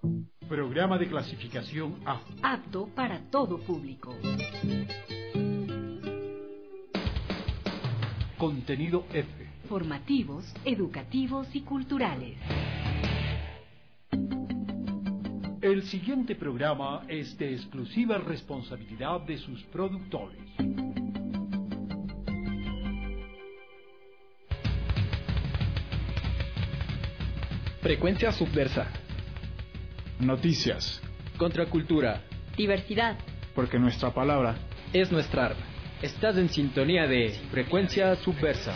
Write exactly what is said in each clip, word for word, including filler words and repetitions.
Programa de clasificación A. Apto para todo público. Contenido F. Formativos, educativos y culturales. El siguiente programa es de exclusiva responsabilidad de sus productores. Frecuencia subversa. Noticias. Contracultura. Diversidad. Porque nuestra palabra es nuestra arma. Estás en sintonía de Frecuencia Subversa.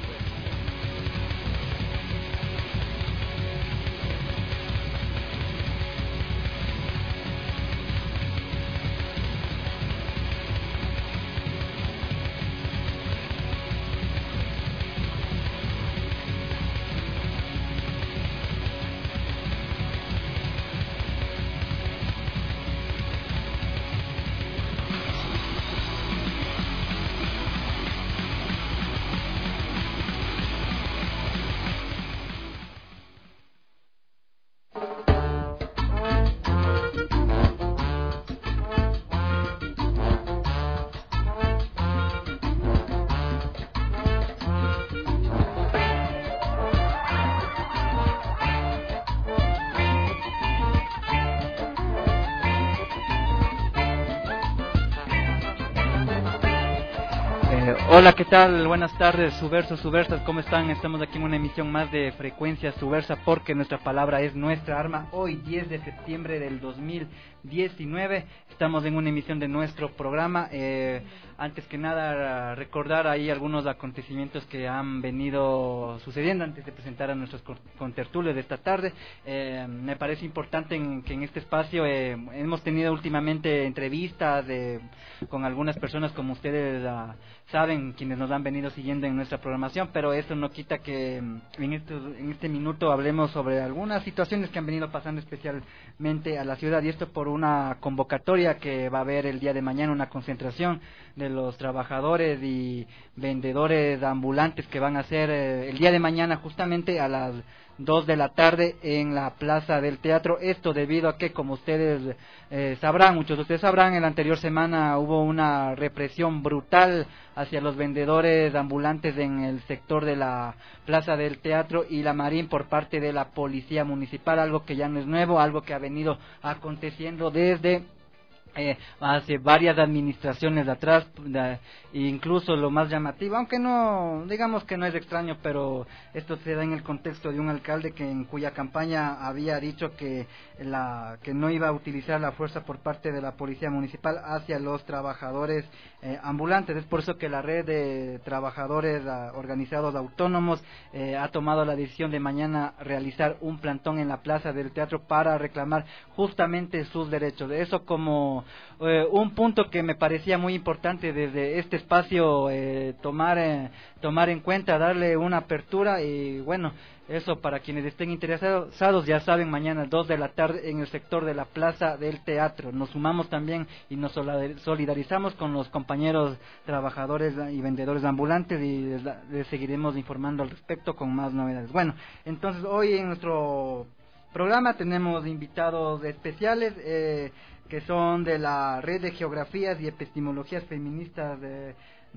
Hola, ¿qué tal? Buenas tardes, subversos, subversas, ¿cómo están? Estamos aquí en una emisión más de Frecuencia Subversa porque nuestra palabra es nuestra arma. Hoy, diez de septiembre del dos mil diecinueve, estamos en una emisión de nuestro programa. Eh, antes que nada, recordar ahí algunos acontecimientos que han venido sucediendo antes de presentar a nuestros contertulios de esta tarde. Eh, me parece importante en, que en este espacio eh, hemos tenido últimamente entrevistas de, con algunas personas, como ustedes uh, saben, quienes nos han venido siguiendo en nuestra programación, pero eso no quita que en, estos, en este minuto hablemos sobre algunas situaciones que han venido pasando especialmente a la ciudad, y esto por una convocatoria que va a haber el día de mañana, una concentración de los trabajadores y vendedores ambulantes que van a hacer eh, el día de mañana justamente a las dos de la tarde en la Plaza del Teatro. Esto debido a que, como ustedes eh, sabrán, muchos de ustedes sabrán, en la anterior semana hubo una represión brutal hacia los vendedores ambulantes en el sector de la Plaza del Teatro y la Marín por parte de la Policía Municipal, algo que ya no es nuevo, algo que ha venido aconteciendo desde Eh, hace varias administraciones de atrás, de, incluso lo más llamativo, aunque no, digamos que no es extraño, pero esto se da en el contexto de un alcalde que en cuya campaña había dicho que la que no iba a utilizar la fuerza por parte de la policía municipal hacia los trabajadores eh, ambulantes. Es por eso que la red de trabajadores uh, organizados autónomos eh, ha tomado la decisión de mañana realizar un plantón en la Plaza del Teatro para reclamar justamente sus derechos. De eso como Eh, un punto que me parecía muy importante desde este espacio eh, tomar eh, tomar en cuenta, darle una apertura, y bueno, eso para quienes estén interesados, ya saben, mañana dos de la tarde en el sector de la Plaza del Teatro. Nos sumamos también y nos solidarizamos con los compañeros trabajadores y vendedores ambulantes y les, les seguiremos informando al respecto con más novedades. Bueno, entonces hoy en nuestro programa tenemos invitados especiales eh, que son de la Red de Geografías y Epistemologías Feministas de,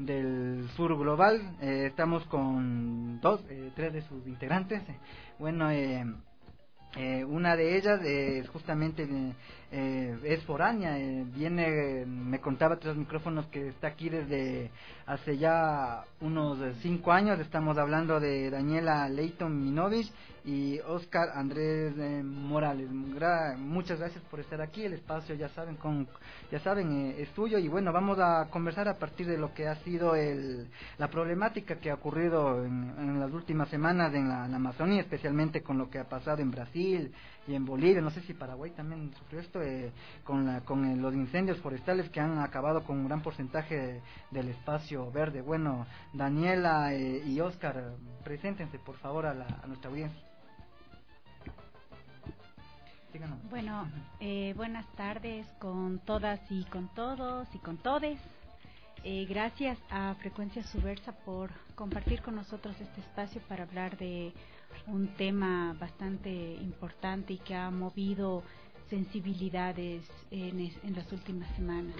del Sur Global. Eh, estamos con dos, eh, tres de sus integrantes. Bueno, eh, eh, una de ellas eh, es justamente eh, es foránea, eh, viene, me contaba tras micrófonos que está aquí desde hace ya unos cinco años. Estamos hablando de Daniela Leighton Minovich y Oscar Andrés eh, Morales. Gra- muchas gracias por estar aquí. El espacio, ya saben, con, ya saben eh, es tuyo, y bueno, vamos a conversar a partir de lo que ha sido el, la problemática que ha ocurrido en, en las últimas semanas en la, en la Amazonía, especialmente con lo que ha pasado en Brasil y en Bolivia. No sé si Paraguay también sufrió esto, eh, con, la, con eh, los incendios forestales que han acabado con un gran porcentaje de, del espacio verde. Bueno, Daniela eh, y Oscar, preséntense por favor a, la, a nuestra audiencia. Bueno, eh, buenas tardes con todas y con todos y con todes. Eh, gracias a Frecuencia Subversa por compartir con nosotros este espacio para hablar de un tema bastante importante y que ha movido sensibilidades en, es, en las últimas semanas.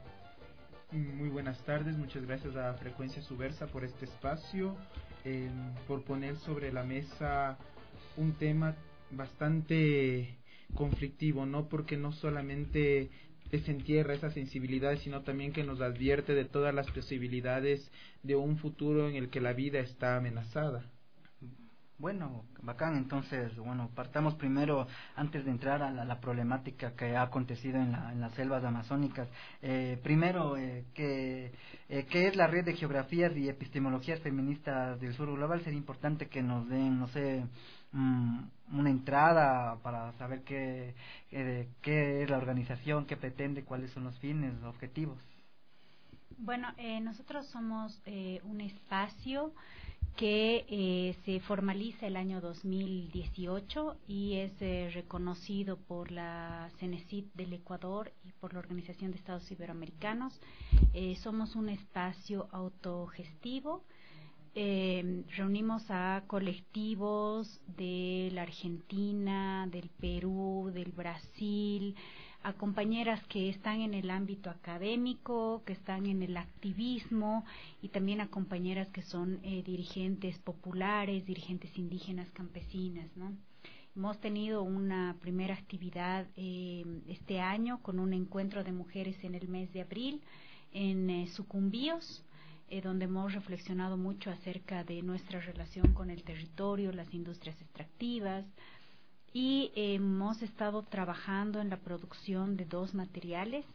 Muy buenas tardes, muchas gracias a Frecuencia Subversa por este espacio, eh, por poner sobre la mesa un tema bastante conflictivo, ¿no? Porque no solamente desentierra esa sensibilidad, sino también que nos advierte de todas las posibilidades de un futuro en el que la vida está amenazada. Bueno, bacán, entonces, bueno, partamos primero, antes de entrar a la, la problemática que ha acontecido en, la, en las selvas amazónicas, eh, primero, eh, que, eh, ¿qué es la red de geografías y epistemologías feministas del sur global? Sería importante que nos den, no sé, um, una entrada para saber qué, eh, qué es la organización, qué pretende, cuáles son los fines, los objetivos. Bueno, eh, nosotros somos eh, un espacio que eh, se formaliza el año dos mil dieciocho y es eh, reconocido por la CENESID del Ecuador y por la Organización de Estados Iberoamericanos. Eh, somos un espacio autogestivo. Eh, reunimos a colectivos de la Argentina, del Perú, del Brasil, a compañeras que están en el ámbito académico, que están en el activismo y también a compañeras que son eh, dirigentes populares, dirigentes indígenas, campesinas, ¿no? Hemos tenido una primera actividad eh, este año con un encuentro de mujeres en el mes de abril en eh, Sucumbíos, eh, donde hemos reflexionado mucho acerca de nuestra relación con el territorio, las industrias extractivas, y eh, hemos estado trabajando en la producción de dos materiales.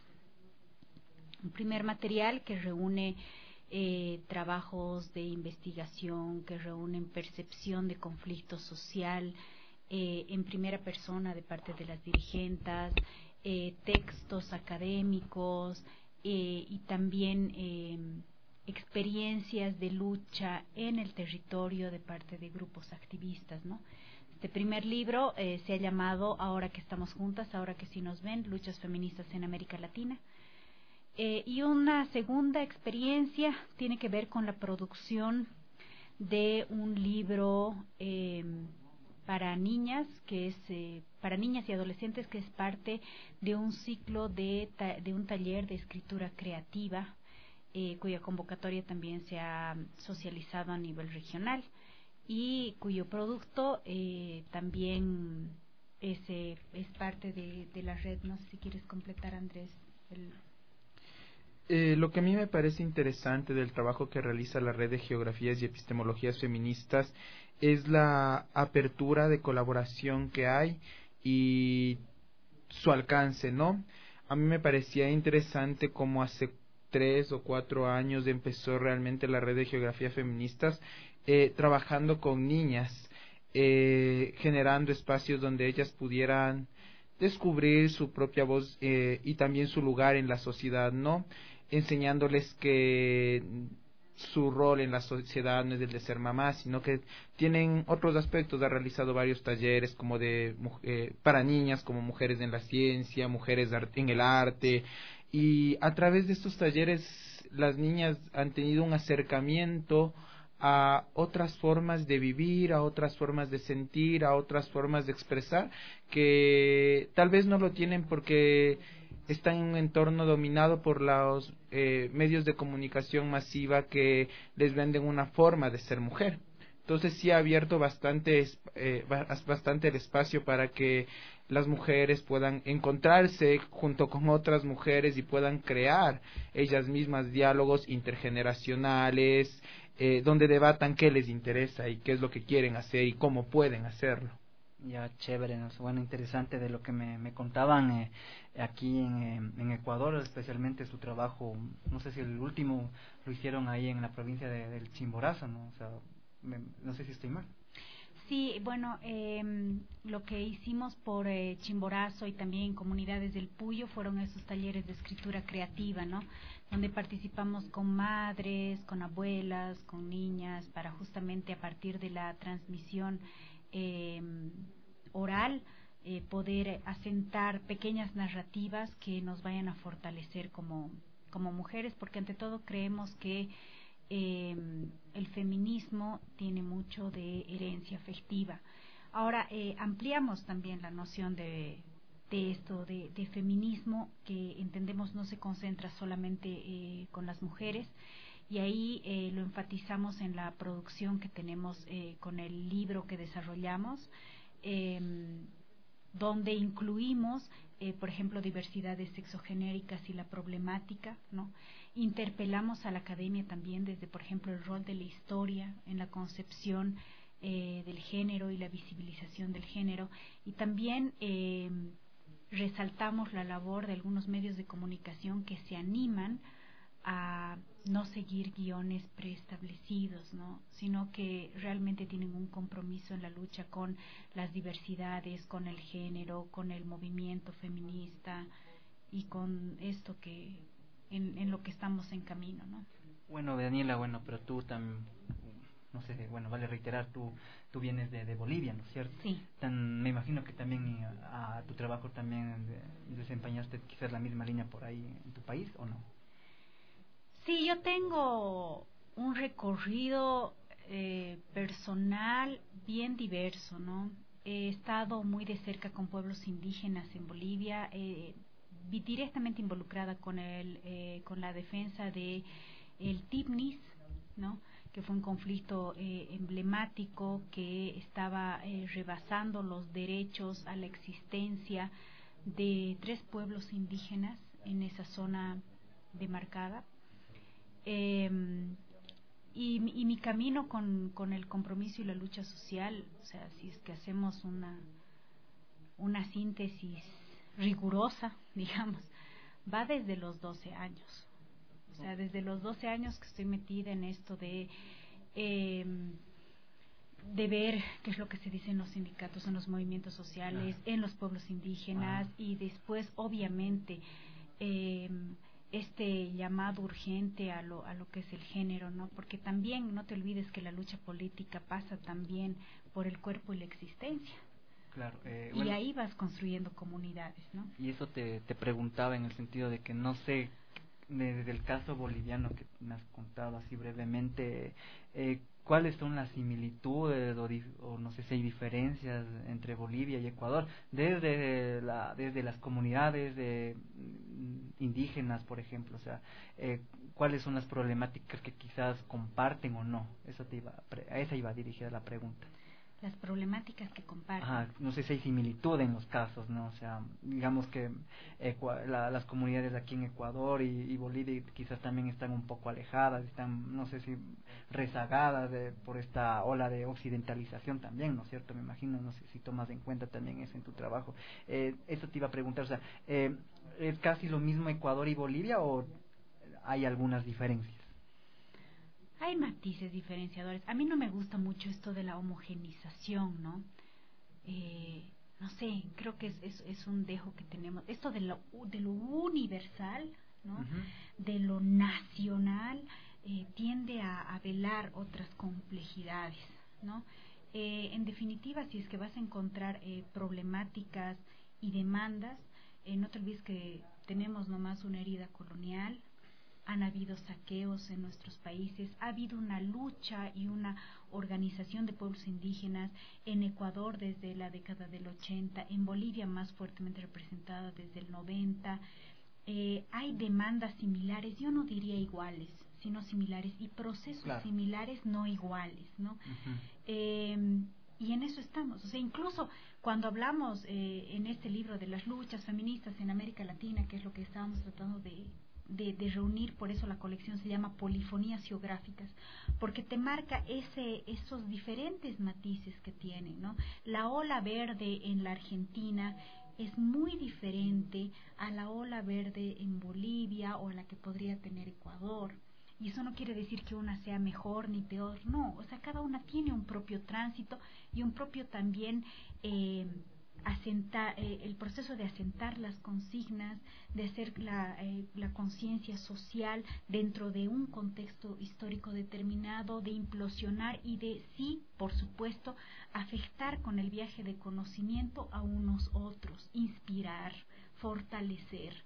Un primer material que reúne eh, trabajos de investigación, que reúnen percepción de conflicto social eh, en primera persona de parte de las dirigentes, eh, textos académicos eh, y también eh, experiencias de lucha en el territorio de parte de grupos activistas, ¿no? Este primer libro eh, se ha llamado Ahora que estamos juntas, ahora que sí nos ven, luchas feministas en América Latina. Eh, y una segunda experiencia tiene que ver con la producción de un libro eh, para niñas, que es eh, para niñas y adolescentes, que es parte de un ciclo de, ta de un taller de escritura creativa, eh, cuya convocatoria también se ha socializado a nivel regional, y cuyo producto eh, también es, eh, es parte de, de la red. No sé si quieres completar, Andrés. El... Eh, lo que a mí me parece interesante del trabajo que realiza la red de geografías y epistemologías feministas es la apertura de colaboración que hay y su alcance, ¿no? A mí me parecía interesante cómo hace tres o cuatro años empezó realmente la red de geografías feministas Eh, trabajando con niñas, eh, generando espacios donde ellas pudieran descubrir su propia voz eh, y también su lugar en la sociedad, ¿no? Enseñándoles que su rol en la sociedad no es el de ser mamás, sino que tienen otros aspectos. Ha realizado varios talleres como de eh, para niñas, como mujeres en la ciencia, mujeres en el arte, y a través de estos talleres las niñas han tenido un acercamiento a otras formas de vivir, a otras formas de sentir, a otras formas de expresar, que tal vez no lo tienen porque están en un entorno dominado por los eh, medios de comunicación masiva que les venden una forma de ser mujer. Entonces sí ha abierto bastante, eh, bastante el espacio para que las mujeres puedan encontrarse junto con otras mujeres y puedan crear ellas mismas diálogos intergeneracionales, Eh, donde debatan qué les interesa y qué es lo que quieren hacer y cómo pueden hacerlo. Ya, chévere, ¿no? Bueno, interesante de lo que me, me contaban eh, aquí en, en Ecuador, especialmente su trabajo, no sé si el último lo hicieron ahí en la provincia de, del Chimborazo, ¿no? O sea, me, no sé si estoy mal. Sí, bueno, eh, lo que hicimos por eh, Chimborazo y también en comunidades del Puyo fueron esos talleres de escritura creativa, ¿no? Donde participamos con madres, con abuelas, con niñas, para justamente a partir de la transmisión eh, oral eh, poder asentar pequeñas narrativas que nos vayan a fortalecer como, como mujeres, porque ante todo creemos que eh, el feminismo tiene mucho de herencia afectiva. Ahora, eh, ampliamos también la noción de, de esto, de, de feminismo, que entendemos no se concentra solamente eh, con las mujeres, y ahí eh, lo enfatizamos en la producción que tenemos eh, con el libro que desarrollamos, eh, donde incluimos, eh, por ejemplo, diversidades sexogenéricas y la problemática, ¿no? Interpelamos a la academia también desde, por ejemplo, el rol de la historia en la concepción eh, del género y la visibilización del género, y también eh, resaltamos la labor de algunos medios de comunicación que se animan a no seguir guiones preestablecidos, ¿no? Sino que realmente tienen un compromiso en la lucha con las diversidades, con el género, con el movimiento feminista y con esto que en, en lo que estamos en camino, ¿no? Bueno, Daniela, bueno, pero tú también, no sé, bueno, vale reiterar, tú tú vienes de, de Bolivia, ¿no es cierto? Sí. Tan, me imagino que también a, a tu trabajo también desempeñaste quizás la misma línea por ahí en tu país, ¿o no? Sí, yo tengo un recorrido eh, personal bien diverso, ¿no? He estado muy de cerca con pueblos indígenas en Bolivia, eh, vi directamente involucrada con el eh, con la defensa de el Tibnis, ¿no? Que fue un conflicto eh, emblemático que estaba eh, rebasando los derechos a la existencia de tres pueblos indígenas en esa zona demarcada. Eh, y, y mi camino con, con el compromiso y la lucha social, o sea, si es que hacemos una una síntesis rigurosa, digamos, va desde los doce años. O sea, desde los doce años que estoy metida en esto de eh, de ver qué es lo que se dice en los sindicatos, en los movimientos sociales, ah. en los pueblos indígenas, ah. y después, obviamente, eh, este llamado urgente a lo a lo que es el género, ¿no? Porque también no te olvides que la lucha política pasa también por el cuerpo y la existencia. Claro, eh, y bueno, ahí vas construyendo comunidades, ¿no? Y eso te, te preguntaba en el sentido de que no sé, desde el caso boliviano que me has contado así brevemente, eh, ¿cuáles son las similitudes o, o no sé si hay diferencias entre Bolivia y Ecuador desde la desde las comunidades de indígenas, por ejemplo? O sea, eh, ¿cuáles son las problemáticas que quizás comparten o no? Eso te iba a, a esa iba dirigida la pregunta. Las problemáticas que comparten. Ajá, no sé si hay similitud en los casos, ¿no? O sea, digamos que Ecua, la, las comunidades aquí en Ecuador y, y Bolivia quizás también están un poco alejadas, están, no sé si rezagadas de, por esta ola de occidentalización también, ¿no es cierto? Me imagino, no sé si tomas en cuenta también eso en tu trabajo. Eh, eso te iba a preguntar, o sea, eh, ¿es casi lo mismo Ecuador y Bolivia o hay algunas diferencias? Hay matices diferenciadores. A mí no me gusta mucho esto de la homogenización, ¿no? Eh, no sé, creo que es, es, es un dejo que tenemos. Esto de lo, de lo universal, ¿no? Uh-huh. De lo nacional, eh, tiende a, a velar otras complejidades, ¿no? Eh, en definitiva, si es que vas a encontrar eh, problemáticas y demandas, eh, no te olvides que tenemos nomás una herida colonial. Han habido saqueos en nuestros países, ha habido una lucha y una organización de pueblos indígenas en Ecuador desde la década del ochenta, en Bolivia más fuertemente representada desde el noventa. Eh, hay demandas similares, yo no diría iguales, sino similares, y procesos claro. similares, no iguales, ¿no? Uh-huh. Eh, y en eso estamos, o sea, incluso cuando hablamos eh, en este libro de las luchas feministas en América Latina, que es lo que estábamos tratando de De, de reunir, por eso la colección se llama Polifonías Geográficas, porque te marca ese esos diferentes matices que tiene, ¿no? La ola verde en la Argentina es muy diferente a la ola verde en Bolivia o a la que podría tener Ecuador, y eso no quiere decir que una sea mejor ni peor, no, o sea, cada una tiene un propio tránsito y un propio también eh, asentar, eh, el proceso de asentar las consignas, de hacer la, eh, la conciencia social dentro de un contexto histórico determinado, de implosionar y de sí, por supuesto, afectar con el viaje de conocimiento a unos otros, inspirar, fortalecer,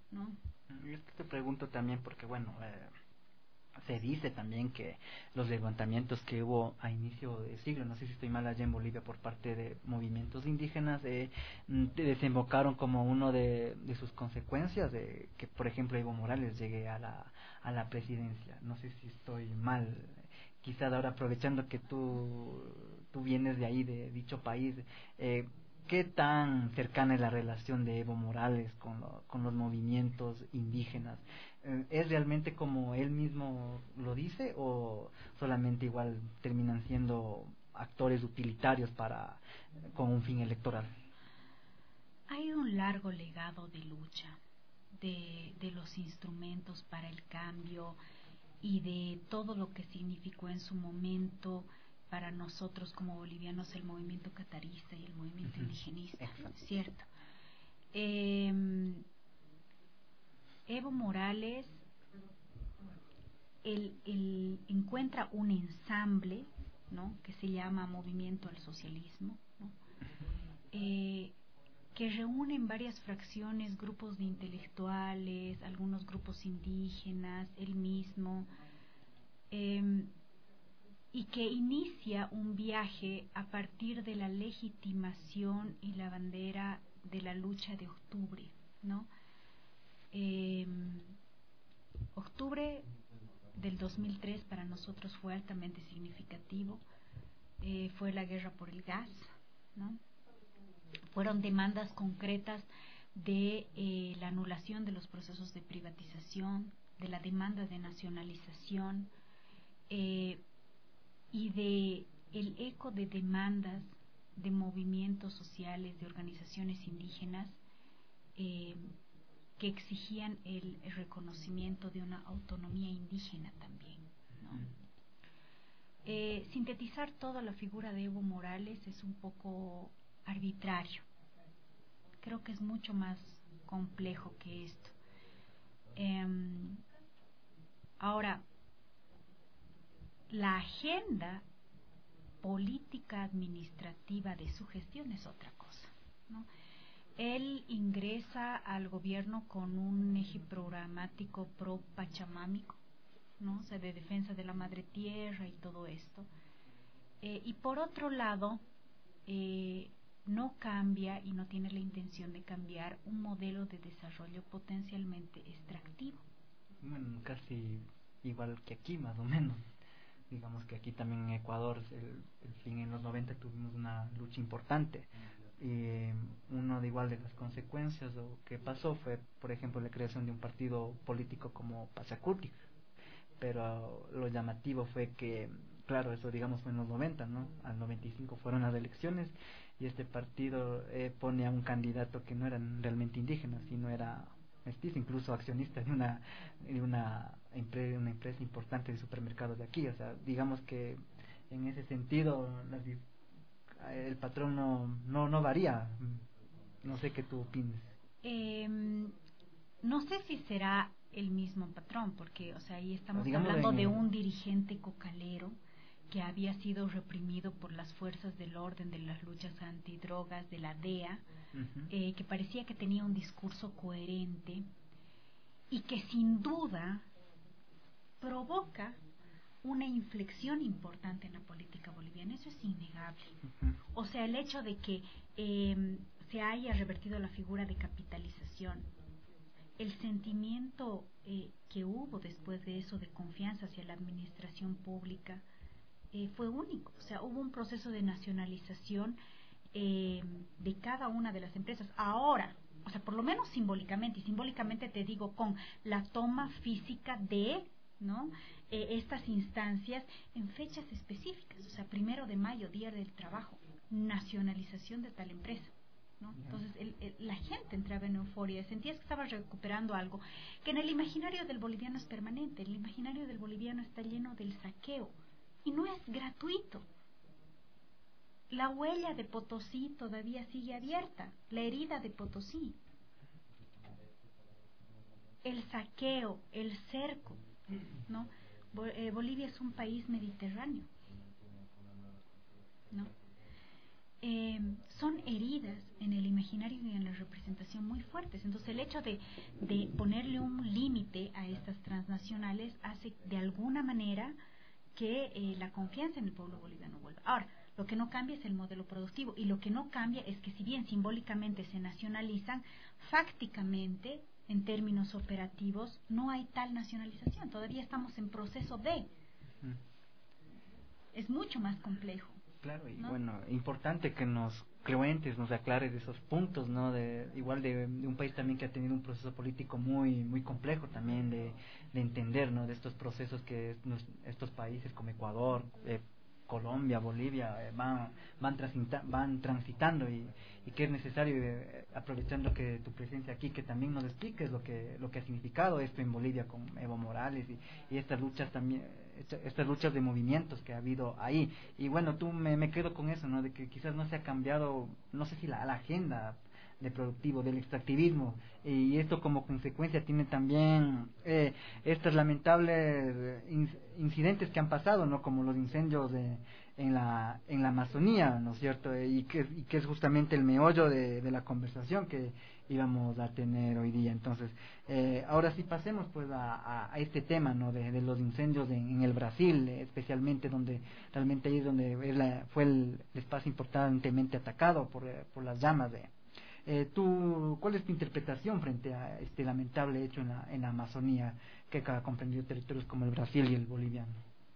¿no? Y es que te pregunto también porque, bueno, eh, se dice también que los levantamientos que hubo a inicio de siglo, no sé si estoy mal, allá en Bolivia por parte de movimientos indígenas, eh, desembocaron como uno de, de sus consecuencias de que, por ejemplo, Evo Morales llegue a la, a la presidencia. No sé si estoy mal. Quizás ahora, aprovechando que tú, tú vienes de ahí, de dicho país, eh, ¿qué tan cercana es la relación de Evo Morales con, lo, con los movimientos indígenas? ¿Es realmente como él mismo lo dice o solamente igual terminan siendo actores utilitarios para con un fin electoral? Hay un largo legado de lucha de, de los instrumentos para el cambio y de todo lo que significó en su momento para nosotros como bolivianos el movimiento catarista y el movimiento uh-huh. indigenista, ¿cierto? Eh, Evo Morales él, él encuentra un ensamble, ¿no?, que se llama Movimiento al Socialismo, ¿no?, eh, que reúnen varias fracciones, grupos de intelectuales, algunos grupos indígenas, él mismo, eh, y que inicia un viaje a partir de la legitimación y la bandera de la lucha de octubre, ¿no? Eh, octubre del dos mil tres para nosotros fue altamente significativo. Eh, fue la guerra por el gas, ¿no? Fueron demandas concretas de eh, la anulación de los procesos de privatización, de la demanda de nacionalización eh, y de el eco de demandas de movimientos sociales, de organizaciones indígenas eh, que exigían el, el reconocimiento de una autonomía indígena también, ¿no? Eh, sintetizar toda la figura de Evo Morales es un poco arbitrario. Creo que es mucho más complejo que esto. Eh, ahora, la agenda política administrativa de su gestión es otra cosa, ¿no? Él ingresa al gobierno con un eje programático pro-pachamámico, ¿no? O sea, de defensa de la madre tierra y todo esto. Eh, y por otro lado, eh, no cambia y no tiene la intención de cambiar un modelo de desarrollo potencialmente extractivo. Bueno, casi igual que aquí, más o menos. Digamos que aquí también en Ecuador, el, el fin en los noventa tuvimos una lucha importante. Y uno de igual de las consecuencias o que pasó fue, por ejemplo, la creación de un partido político como Pachacutic. Pero lo llamativo fue que, claro, eso digamos fue en los noventa, ¿no? Al noventa y cinco fueron las elecciones y este partido eh, pone a un candidato que no era realmente indígena, sino era mestizo, incluso accionista de una de una, empre, una empresa importante de supermercados de aquí. O sea, digamos que en ese sentido las, el patrón no, no, no varía. No sé qué tú opinas. Eh, no sé si será el mismo patrón, porque, o sea, ahí estamos Digamos hablando en... de un dirigente cocalero que había sido reprimido por las fuerzas del orden, de las luchas antidrogas, de la D E A, uh-huh. eh, que parecía que tenía un discurso coherente y que sin duda provoca una inflexión importante en la política boliviana. Eso es innegable. Uh-huh. O sea, el hecho de que eh, se haya revertido la figura de capitalización, el sentimiento eh, que hubo después de eso de confianza hacia la administración pública eh, fue único. O sea, hubo un proceso de nacionalización eh, de cada una de las empresas. Ahora, o sea, por lo menos simbólicamente, y simbólicamente te digo con la toma física de, ¿no?, eh, estas instancias en fechas específicas. O sea, primero de mayo, Día del Trabajo, nacionalización de tal empresa, ¿no? Entonces el, el, la gente entraba en euforia, sentías que estaba recuperando algo que en el imaginario del boliviano es permanente. El imaginario del boliviano está lleno del saqueo y no es gratuito. La huella de Potosí todavía sigue abierta, la herida de Potosí, el saqueo, el cerco, ¿no? Bo, eh, Bolivia es un país mediterráneo, ¿no? eh, son heridas en el imaginario y en la representación muy fuertes. Entonces el hecho de, de ponerle un límite a estas transnacionales hace de alguna manera que eh, la confianza en el pueblo boliviano vuelva. Ahora, lo que no cambia es el modelo productivo, y lo que no cambia es que si bien simbólicamente se nacionalizan, fácticamente, en términos operativos, no hay tal nacionalización. Todavía estamos en proceso de... Mm. Es mucho más complejo. Claro, y ¿no? bueno, importante que nos Clemente nos aclare de esos puntos, ¿no? De igual de, de un país también que ha tenido un proceso político muy muy complejo también de, de entender, ¿no? De estos procesos que nos, estos países como Ecuador, eh, Colombia, Bolivia eh, van van, transita, van transitando y, y que es necesario, eh, aprovechando que tu presencia aquí, que también nos expliques lo que lo que ha significado esto en Bolivia con Evo Morales y, y estas luchas también, estas luchas de movimientos que ha habido ahí. Y bueno, tú me, me quedo con eso, ¿no? De que quizás no se ha cambiado, no sé si la, la agenda de productivo, del extractivismo, y esto como consecuencia tiene también eh, estos lamentables incidentes que han pasado, ¿no? Como los incendios de, en la en la Amazonía, ¿no es cierto? Y que, y que es justamente el meollo de, de la conversación que íbamos a tener hoy día. Entonces, eh, ahora sí pasemos pues a, a, a este tema, ¿no? De, de los incendios en, en el Brasil, eh, especialmente donde realmente ahí es donde es la, fue el, el espacio importantemente atacado por, eh, por las llamas de Eh, tú, ¿cuál es tu interpretación frente a este lamentable hecho en la, en la Amazonía que ha comprendido territorios como el Brasil y el boliviano?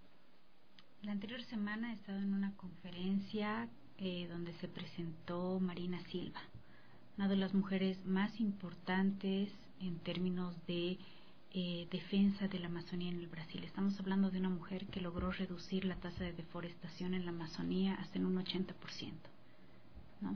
La anterior semana he estado en una conferencia eh, donde se presentó Marina Silva, una de las mujeres más importantes en términos de eh, defensa de la Amazonía en el Brasil. Estamos hablando de una mujer que logró reducir la tasa de deforestación en la Amazonía hasta en un ochenta por ciento, ¿no?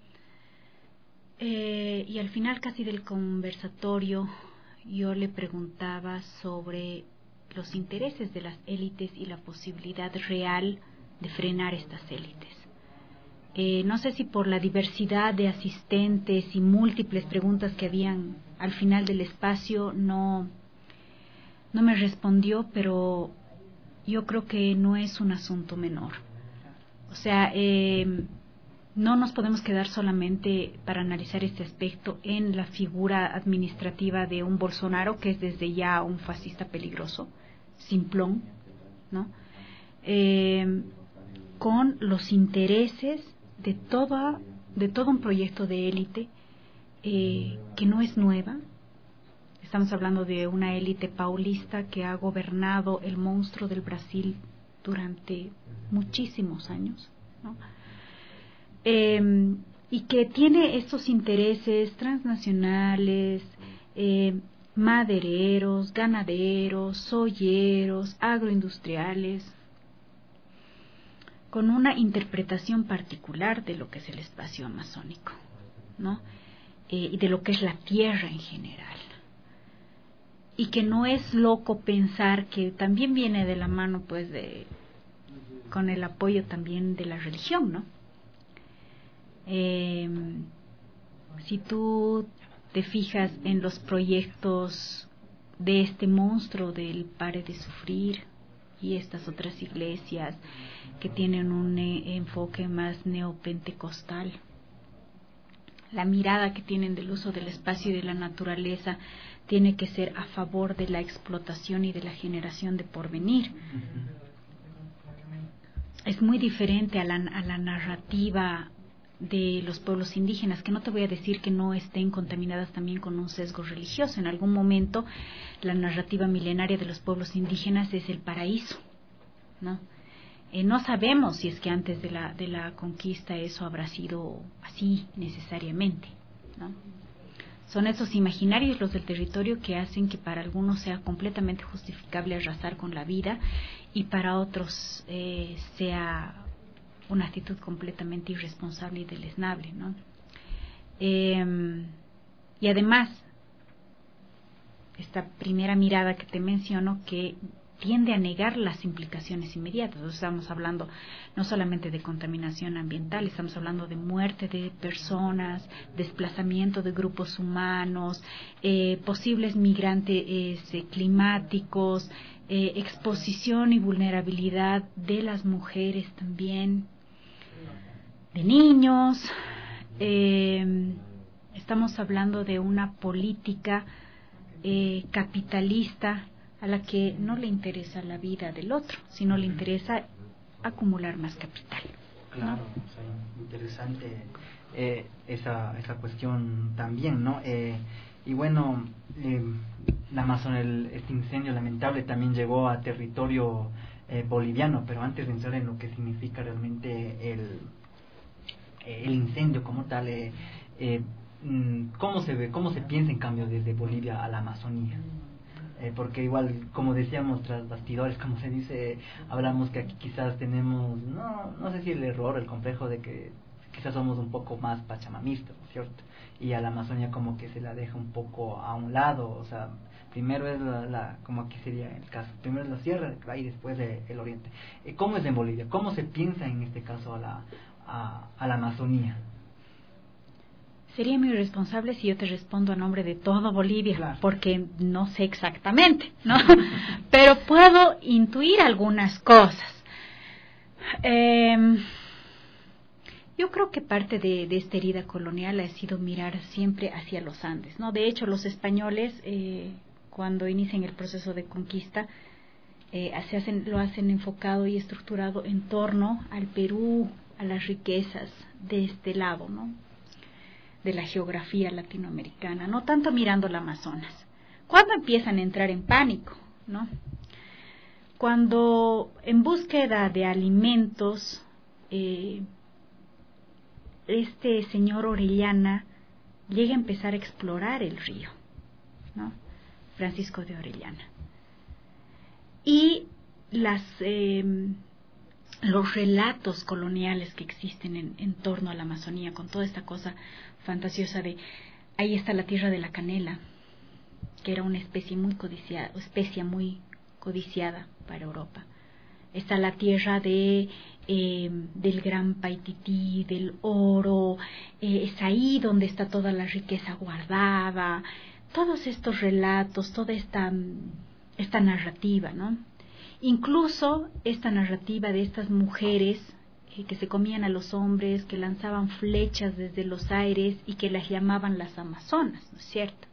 Eh, y al final casi del conversatorio yo le preguntaba sobre los intereses de las élites y la posibilidad real de frenar estas élites. Eh, no sé si por la diversidad de asistentes y múltiples preguntas que habían al final del espacio no, no me respondió, pero yo creo que no es un asunto menor. O sea, eh, no nos podemos quedar solamente para analizar este aspecto en la figura administrativa de un Bolsonaro, que es desde ya un fascista peligroso, simplón, ¿no? Eh, con los intereses de toda, de todo un proyecto de élite eh, que no es nueva. Estamos hablando de una élite paulista que ha gobernado el monstruo del Brasil durante muchísimos años, ¿no? Eh, y que tiene estos intereses transnacionales, eh, madereros, ganaderos, soyeros, agroindustriales, con una interpretación particular de lo que es el espacio amazónico, ¿no? Eh, y de lo que es la tierra en general. Y que no es loco pensar que también viene de la mano, pues, de con el apoyo también de la religión, ¿no? Eh, si tú te fijas en los proyectos de este monstruo del Pare de Sufrir y estas otras iglesias que tienen un eh, enfoque más neopentecostal, la mirada que tienen del uso del espacio y de la naturaleza tiene que ser a favor de la explotación y de la generación de porvenir. Es muy diferente a la, a la narrativa de los pueblos indígenas, que no te voy a decir que no estén contaminadas también con un sesgo religioso. En algún momento la narrativa milenaria de los pueblos indígenas es el paraíso, ¿no? Eh, no sabemos si es que antes de la, de la conquista eso habrá sido así necesariamente, ¿no? Son esos imaginarios los del territorio que hacen que para algunos sea completamente justificable arrasar con la vida y para otros eh, sea una actitud completamente irresponsable y deleznable, ¿no? Eh, y además, esta primera mirada que te menciono, que tiende a negar las implicaciones inmediatas. Estamos hablando no solamente de contaminación ambiental, estamos hablando de muerte de personas, desplazamiento de grupos humanos, eh, posibles migrantes eh, climáticos, eh, exposición y vulnerabilidad de las mujeres también. de niños, eh, estamos hablando de una política eh, capitalista a la que no le interesa la vida del otro, sino le interesa acumular más capital. Claro, ¿no? O sea, interesante eh, esa esa cuestión también, ¿no? Eh, y bueno, eh, la Amazon, el, este incendio lamentable también llegó a territorio eh, boliviano, pero antes de entrar en lo que significa realmente el el incendio como tal, eh, eh, ¿cómo se ve, cómo se piensa en cambio desde Bolivia a la Amazonía? Eh, porque igual, como decíamos tras bastidores, como se dice, hablamos que aquí quizás tenemos, no no sé si el error, el complejo de que quizás somos un poco más pachamamistas, ¿no es cierto? Y a la Amazonia como que se la deja un poco a un lado, o sea, primero es la, la como aquí sería el caso, primero es la sierra y después el, el oriente. Eh, ¿Cómo es en Bolivia? ¿Cómo se piensa en este caso a la, a, a la Amazonía? Sería muy irresponsable si yo te respondo a nombre de todo Bolivia, claro, porque no sé exactamente, ¿no? Pero puedo intuir algunas cosas. Eh, yo creo que parte de, de esta herida colonial ha sido mirar siempre hacia los Andes, ¿no? De hecho, los españoles, eh, cuando inician el proceso de conquista, eh, se hacen, lo hacen enfocado y estructurado en torno al Perú, a las riquezas de este lado, ¿no? De la geografía latinoamericana, no tanto mirando el Amazonas. ¿Cuándo empiezan a entrar en pánico, no? Cuando en búsqueda de alimentos, eh, este señor Orellana llega a empezar a explorar el río, ¿no? Francisco de Orellana. Y las eh, los relatos coloniales que existen en, en torno a la Amazonía, con toda esta cosa fantasiosa de ahí está la tierra de la canela, que era una especie muy codiciada, especie muy codiciada para Europa. Está la tierra de eh, del gran Paitití, del oro, eh, es ahí donde está toda la riqueza guardada. Todos estos relatos, toda esta esta narrativa, ¿no? Incluso esta narrativa de estas mujeres eh, que se comían a los hombres, que lanzaban flechas desde los aires y que las llamaban las amazonas, ¿no es cierto?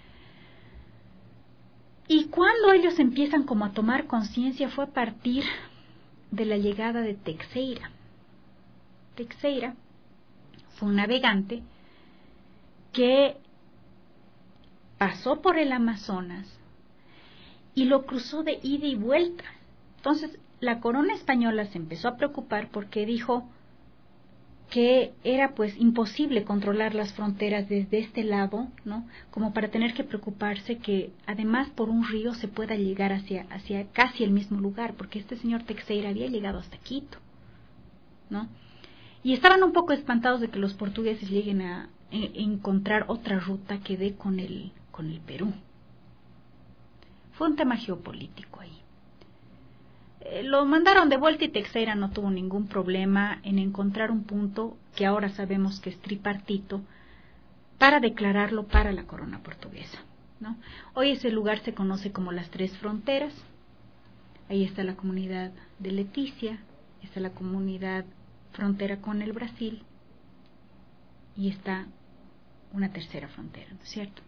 Y cuando ellos empiezan como a tomar conciencia fue a partir de la llegada de Teixeira. Teixeira fue un navegante que pasó por el Amazonas y lo cruzó de ida y vuelta. Entonces la corona española se empezó a preocupar porque dijo que era pues imposible controlar las fronteras desde este lado, ¿no? Como para tener que preocuparse que además por un río se pueda llegar hacia, hacia casi el mismo lugar, porque este señor Teixeira había llegado hasta Quito, ¿no? Y estaban un poco espantados de que los portugueses lleguen a, a encontrar otra ruta que dé con el, con el Perú. Fue un tema geopolítico ahí. Eh, lo mandaron de vuelta y Teixeira no tuvo ningún problema en encontrar un punto que ahora sabemos que es tripartito para declararlo para la corona portuguesa, ¿no? Hoy ese lugar se conoce como las Tres Fronteras. Ahí está la comunidad de Leticia, está la comunidad frontera con el Brasil y está una tercera frontera, ¿no es cierto?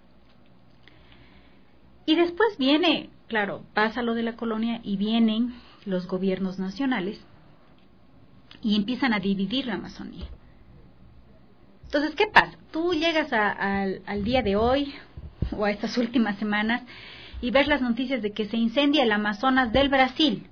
Y después viene, claro, pasa lo de la colonia y vienen los gobiernos nacionales y empiezan a dividir la Amazonía. Entonces, ¿qué pasa? Tú llegas a, a, al día de hoy o a estas últimas semanas y ves las noticias de que se incendia el Amazonas del Brasil.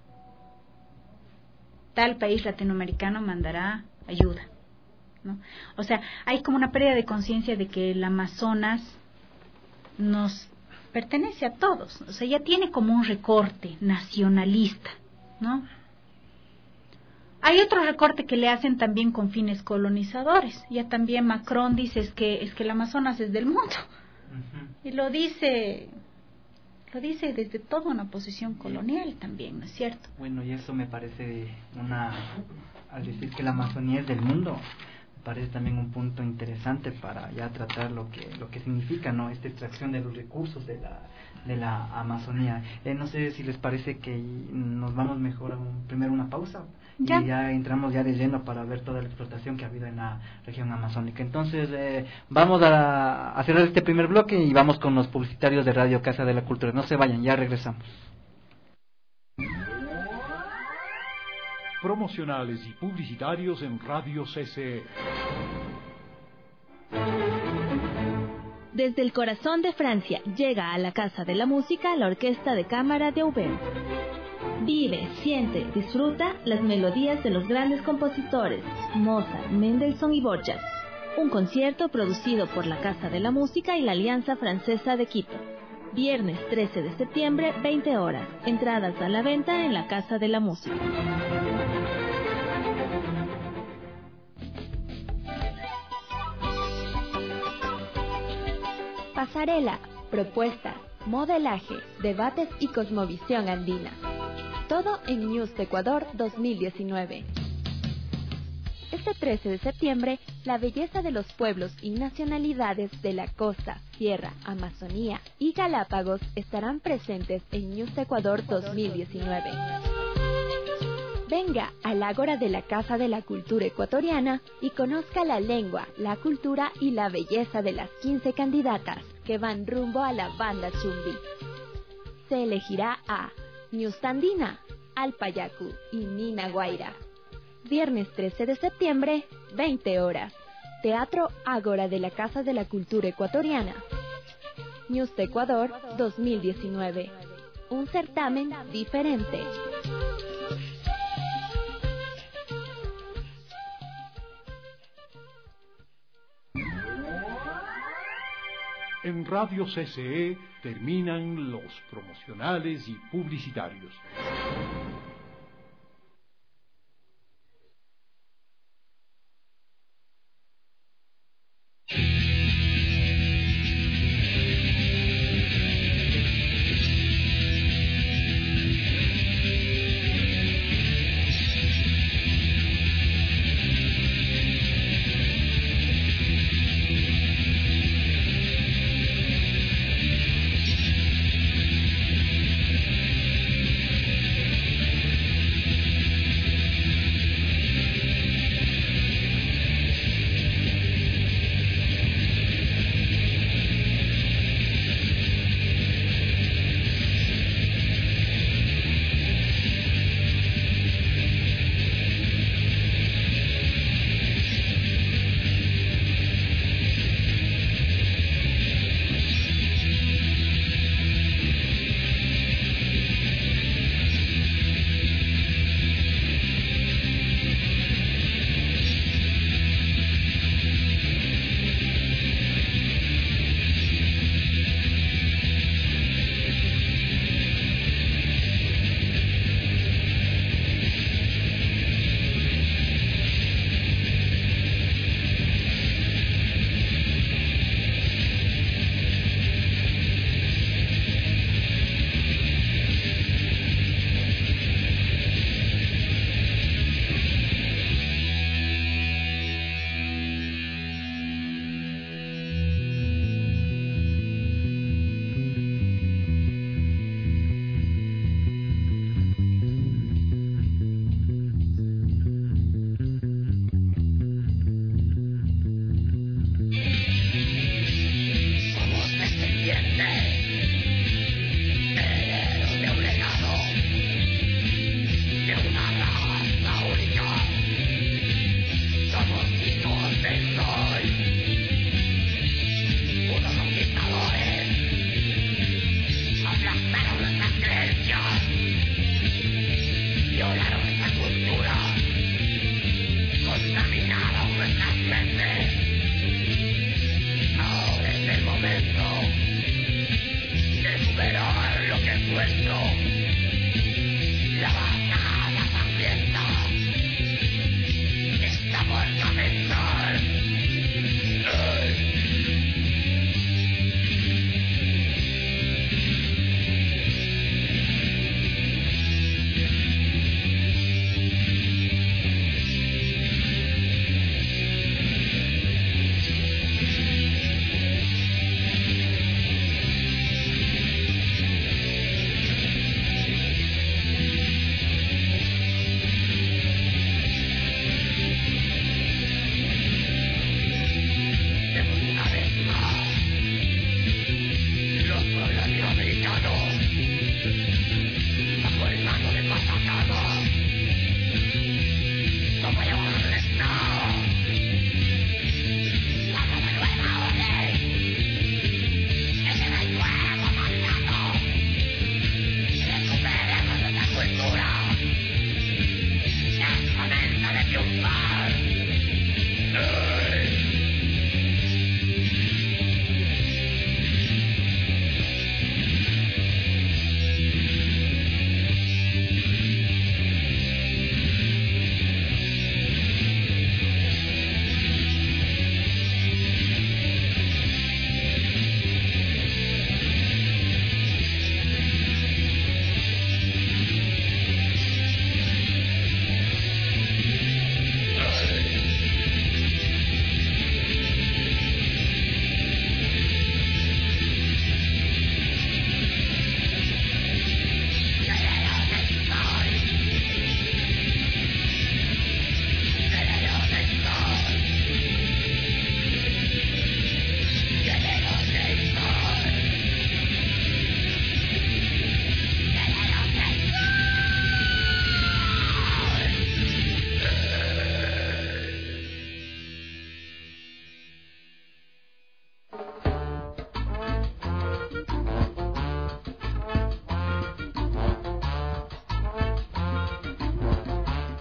Tal país latinoamericano mandará ayuda, ¿no? O sea, hay como una pérdida de conciencia de que el Amazonas nos pertenece a todos, o sea, ya tiene como un recorte nacionalista, ¿no? Hay otro recorte que le hacen también con fines colonizadores. Ya también Macron dice es que es que el Amazonas es del mundo. Uh-huh. Y lo dice lo dice desde toda una posición colonial también, ¿no es cierto? Bueno, y eso me parece una, al decir que la Amazonía es del mundo, parece también un punto interesante para ya tratar lo que lo que significa, ¿no? Esta extracción de los recursos de la de la Amazonía. Eh, no sé si les parece que nos vamos mejor a un, primero una pausa Ya. Y ya entramos ya de lleno para ver toda la explotación que ha habido en la región amazónica. Entonces, eh, vamos a, a cerrar este primer bloque y vamos con los publicitarios de Radio Casa de la Cultura. No se vayan, ya regresamos. Promocionales y publicitarios en Radio C C E. Desde el corazón de Francia llega a la Casa de la Música la Orquesta de Cámara de Auvergne. Vive, siente, disfruta las melodías de los grandes compositores Mozart, Mendelssohn y Borjak. Un concierto producido por la Casa de la Música y la Alianza Francesa de Quito. Viernes trece de septiembre, veinte horas. Entradas a la venta en la Casa de la Música. Pasarela, propuestas, modelaje, debates y cosmovisión andina. Todo en News Ecuador dos mil diecinueve. Este trece de septiembre, la belleza de los pueblos y nacionalidades de la costa, sierra, Amazonía y Galápagos estarán presentes en News Ecuador dos mil diecinueve. Venga al Ágora de la Casa de la Cultura Ecuatoriana y conozca la lengua, la cultura y la belleza de las quince candidatas que van rumbo a la banda Chumbi. Se elegirá a Ñustandina, Alpayacu y Nina Guaira. Viernes trece de septiembre, veinte horas. Teatro Ágora de la Casa de la Cultura Ecuatoriana. News Ecuador dos mil diecinueve. Un certamen diferente. En Radio C C E terminan los promocionales y publicitarios.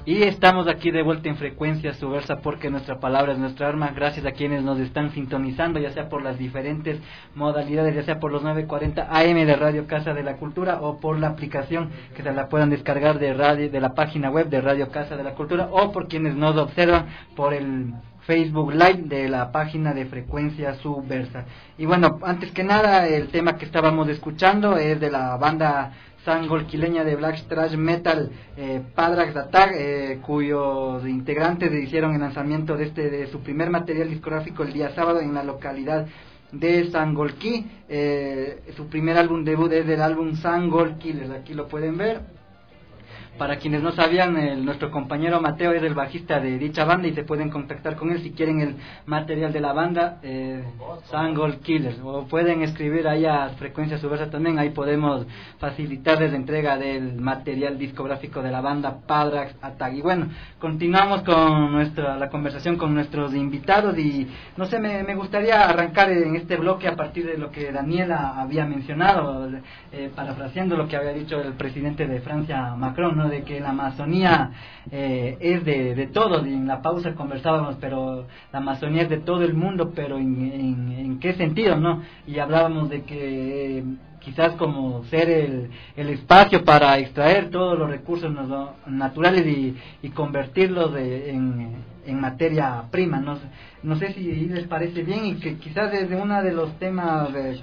Y estamos aquí de vuelta en Frecuencia Subversa, porque nuestra palabra es nuestra arma. Gracias a quienes nos están sintonizando, ya sea por las diferentes modalidades, ya sea por los nueve cuarenta A M de Radio Casa de la Cultura, o por la aplicación que se la puedan descargar de radio, de la página web de Radio Casa de la Cultura, o por quienes nos observan por el Facebook Live de la página de Frecuencia Subversa. Y bueno, antes que nada, el tema que estábamos escuchando es de la banda sangolquileña de black thrash metal, eh, Padrax Attack, eh, cuyos integrantes hicieron el lanzamiento de este de su primer material discográfico el día sábado en la localidad de Sangolquí. Eh, su primer álbum debut es del álbum Sangol Killers, aquí lo pueden ver. Para quienes no sabían, el, nuestro compañero Mateo es el bajista de dicha banda, y se pueden contactar con él si quieren el material de la banda, eh, Sangol Killers, o pueden escribir ahí a Frecuencia Subversa también, ahí podemos facilitarles la entrega del material discográfico de la banda Padrax Attack. Y bueno, continuamos con nuestra la conversación con nuestros invitados, y no sé, me, me gustaría arrancar en este bloque a partir de lo que Daniela había mencionado, eh, parafraseando lo que había dicho el presidente de Francia, Macron, ¿no? De que la Amazonía eh, es de, de todos, y en la pausa conversábamos, pero la Amazonía es de todo el mundo, pero en, en, en qué sentido, ¿no? Y hablábamos de que eh, quizás como ser el, el espacio para extraer todos los recursos naturales y, y convertirlos de, en, en materia prima, ¿no? No sé si les parece bien, y que quizás es de uno de los temas de,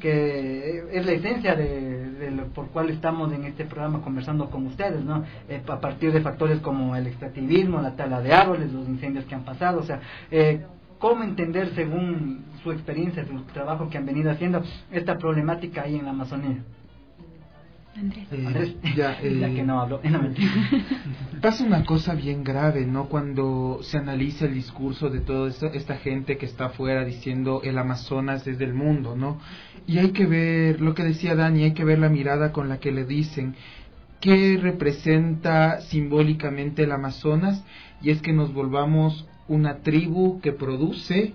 que es la esencia de, de lo por cual estamos en este programa conversando con ustedes, ¿no? Eh, a partir de factores como el extractivismo, la tala de árboles, los incendios que han pasado, o sea, eh, ¿cómo entender, según su experiencia, su trabajo que han venido haciendo, esta problemática ahí en la Amazonía? Andrés. Eh, Andrés, ya, eh, ya que no hablo, no mentira. Pasa una cosa bien grave, ¿no? Cuando se analiza el discurso de toda esta, esta gente que está afuera diciendo el Amazonas es del mundo, ¿no? Y hay que ver, lo que decía Dani, hay que ver la mirada con la que le dicen qué representa simbólicamente el Amazonas, y es que nos volvamos una tribu que produce,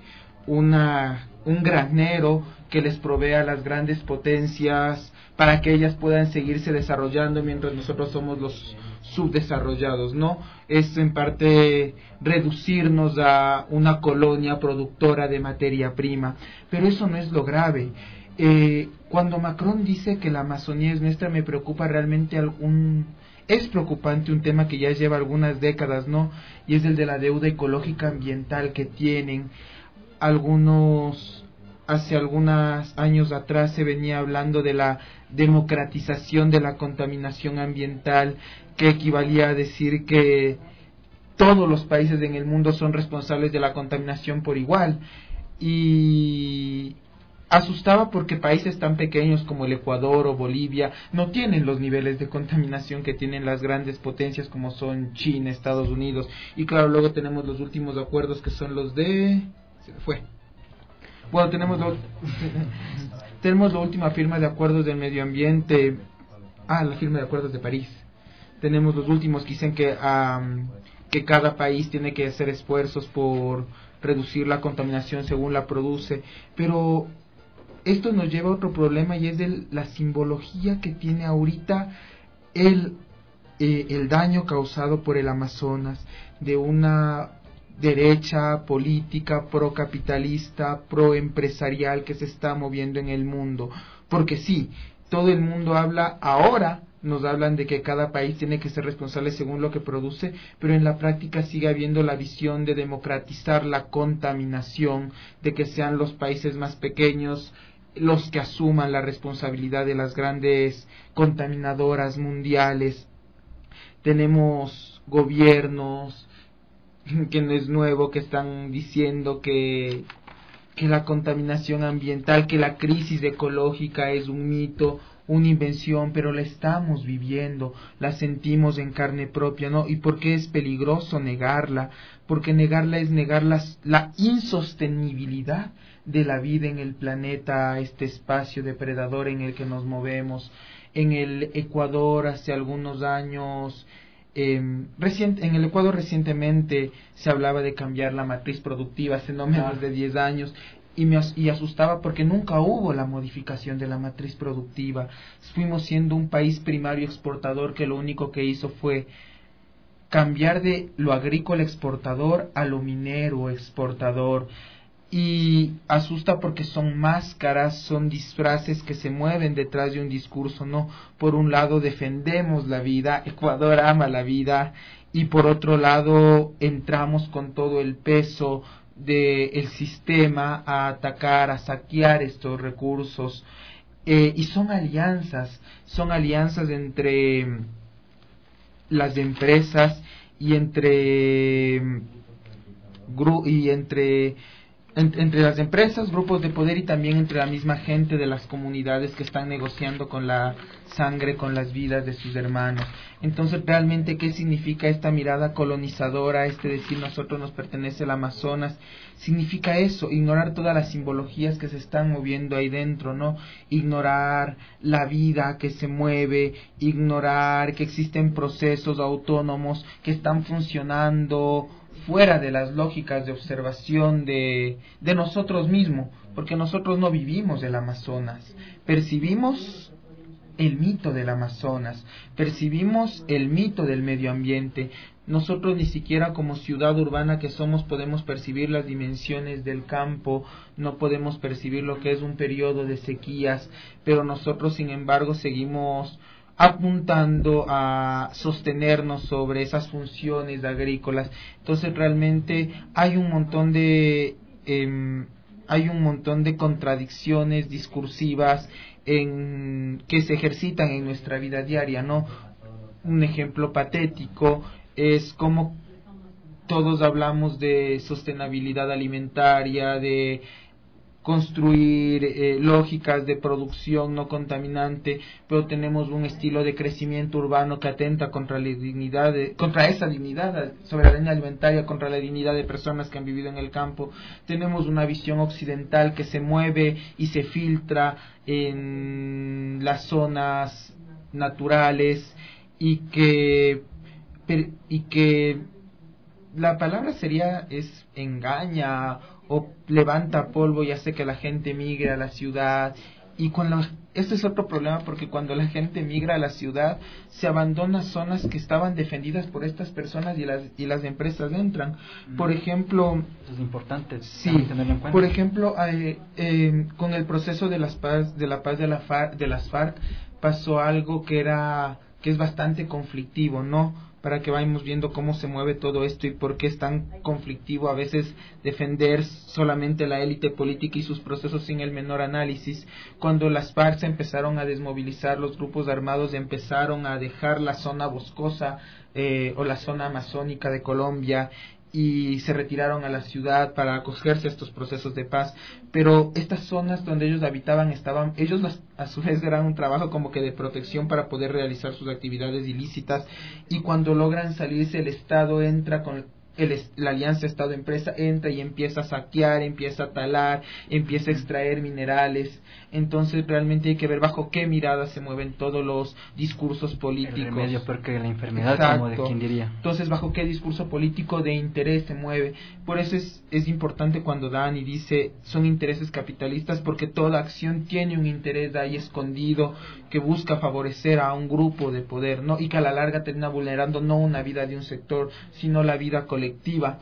una un granero que les provee a las grandes potencias para que ellas puedan seguirse desarrollando mientras nosotros somos los subdesarrollados, ¿no? Es en parte reducirnos a una colonia productora de materia prima, pero eso no es lo grave. Eh, cuando Macron dice que la Amazonía es nuestra, me preocupa realmente algún... Es preocupante un tema que ya lleva algunas décadas, ¿no? Y es el de la deuda ecológica ambiental que tienen algunos... Hace algunos años atrás se venía hablando de la democratización de la contaminación ambiental, que equivalía a decir que todos los países en el mundo son responsables de la contaminación por igual. Y asustaba porque países tan pequeños como el Ecuador o Bolivia no tienen los niveles de contaminación que tienen las grandes potencias como son China, Estados Unidos. Y claro, luego tenemos los últimos acuerdos que son los de... se me fue. Bueno, tenemos lo, tenemos la última firma de acuerdos del medio ambiente, ah, la firma de acuerdos de París. Tenemos los últimos que dicen que, um, que cada país tiene que hacer esfuerzos por reducir la contaminación según la produce, pero esto nos lleva a otro problema, y es de la simbología que tiene ahorita el, eh, el daño causado por el Amazonas, de una derecha política procapitalista, proempresarial que se está moviendo en el mundo. Porque sí, todo el mundo habla ahora, nos hablan de que cada país tiene que ser responsable según lo que produce, pero en la práctica sigue habiendo la visión de democratizar la contaminación, de que sean los países más pequeños los que asuman la responsabilidad de las grandes contaminadoras mundiales. Tenemos gobiernos, que no es nuevo, que están diciendo que, que la contaminación ambiental, que la crisis ecológica es un mito, una invención, pero la estamos viviendo, la sentimos en carne propia, ¿no? ¿Y por qué es peligroso negarla? Porque negarla es negar las, la insostenibilidad de la vida en el planeta, este espacio depredador en el que nos movemos. En el Ecuador hace algunos años... Eh, recient, en el Ecuador recientemente se hablaba de cambiar la matriz productiva, hace no menos de diez años, y me y asustaba porque nunca hubo la modificación de la matriz productiva. Fuimos siendo un país primario exportador que lo único que hizo fue cambiar de lo agrícola exportador a lo minero exportador. Y asusta porque son máscaras, son disfraces que se mueven detrás de un discurso, ¿no? Por un lado defendemos la vida, Ecuador ama la vida, y por otro lado entramos con todo el peso del sistema a atacar, a saquear estos recursos. Eh, y son alianzas, son alianzas entre las empresas y entre, y entre entre las empresas, grupos de poder y también entre la misma gente de las comunidades que están negociando con la sangre, con las vidas de sus hermanos. Entonces, realmente, ¿qué significa esta mirada colonizadora, este decir nosotros nos pertenece el Amazonas? Significa eso, ignorar todas las simbologías que se están moviendo ahí dentro, ¿no? Ignorar la vida que se mueve, ignorar que existen procesos autónomos que están funcionando fuera de las lógicas de observación de, de nosotros mismos, porque nosotros no vivimos el Amazonas, percibimos el mito del Amazonas, percibimos el mito del medio ambiente. Nosotros ni siquiera como ciudad urbana que somos podemos percibir las dimensiones del campo, no podemos percibir lo que es un periodo de sequías, pero nosotros sin embargo seguimos apuntando a sostenernos sobre esas funciones agrícolas. Entonces realmente hay un montón de eh, hay un montón de contradicciones discursivas en que se ejercitan en nuestra vida diaria, ¿no? Un ejemplo patético es como todos hablamos de sostenibilidad alimentaria, de construir eh, lógicas de producción no contaminante, pero tenemos un estilo de crecimiento urbano que atenta contra la dignidad, de, contra esa dignidad, soberanía alimentaria, contra la dignidad de personas que han vivido en el campo. Tenemos una visión occidental que se mueve y se filtra en las zonas naturales y que y que la palabra sería es engaña o levanta polvo y hace que la gente migre a la ciudad. Y cuando este es otro problema, porque cuando la gente migra a la ciudad se abandona zonas que estaban defendidas por estas personas y las y las empresas entran. Por ejemplo, eso es importante. Sí. Tenerlo en cuenta. Por ejemplo, eh, eh, con el proceso de las paz de la paz de la FARC, de las FARC pasó algo que era que es bastante conflictivo, ¿no? Para que vayamos viendo cómo se mueve todo esto y por qué es tan conflictivo a veces defender solamente la élite política y sus procesos sin el menor análisis. Cuando las FARC se empezaron a desmovilizar, los grupos armados empezaron a dejar la zona boscosa eh, o la zona amazónica de Colombia y se retiraron a la ciudad para acogerse a estos procesos de paz, pero estas zonas donde ellos habitaban estaban, ellos las, a su vez eran un trabajo como que de protección para poder realizar sus actividades ilícitas, y cuando logran salirse el Estado entra con el, la alianza Estado-Empresa, entra y empieza a saquear, empieza a talar, empieza a extraer minerales. Entonces realmente hay que ver bajo qué mirada se mueven todos los discursos políticos. El remedio porque la enfermedad, exacto, como de quien diría. Entonces bajo qué discurso político de interés se mueve. Por eso es, es importante cuando Dani dice son intereses capitalistas, porque toda acción tiene un interés ahí escondido que busca favorecer a un grupo de poder, ¿no? Y que a la larga termina vulnerando no una vida de un sector, sino la vida colectiva.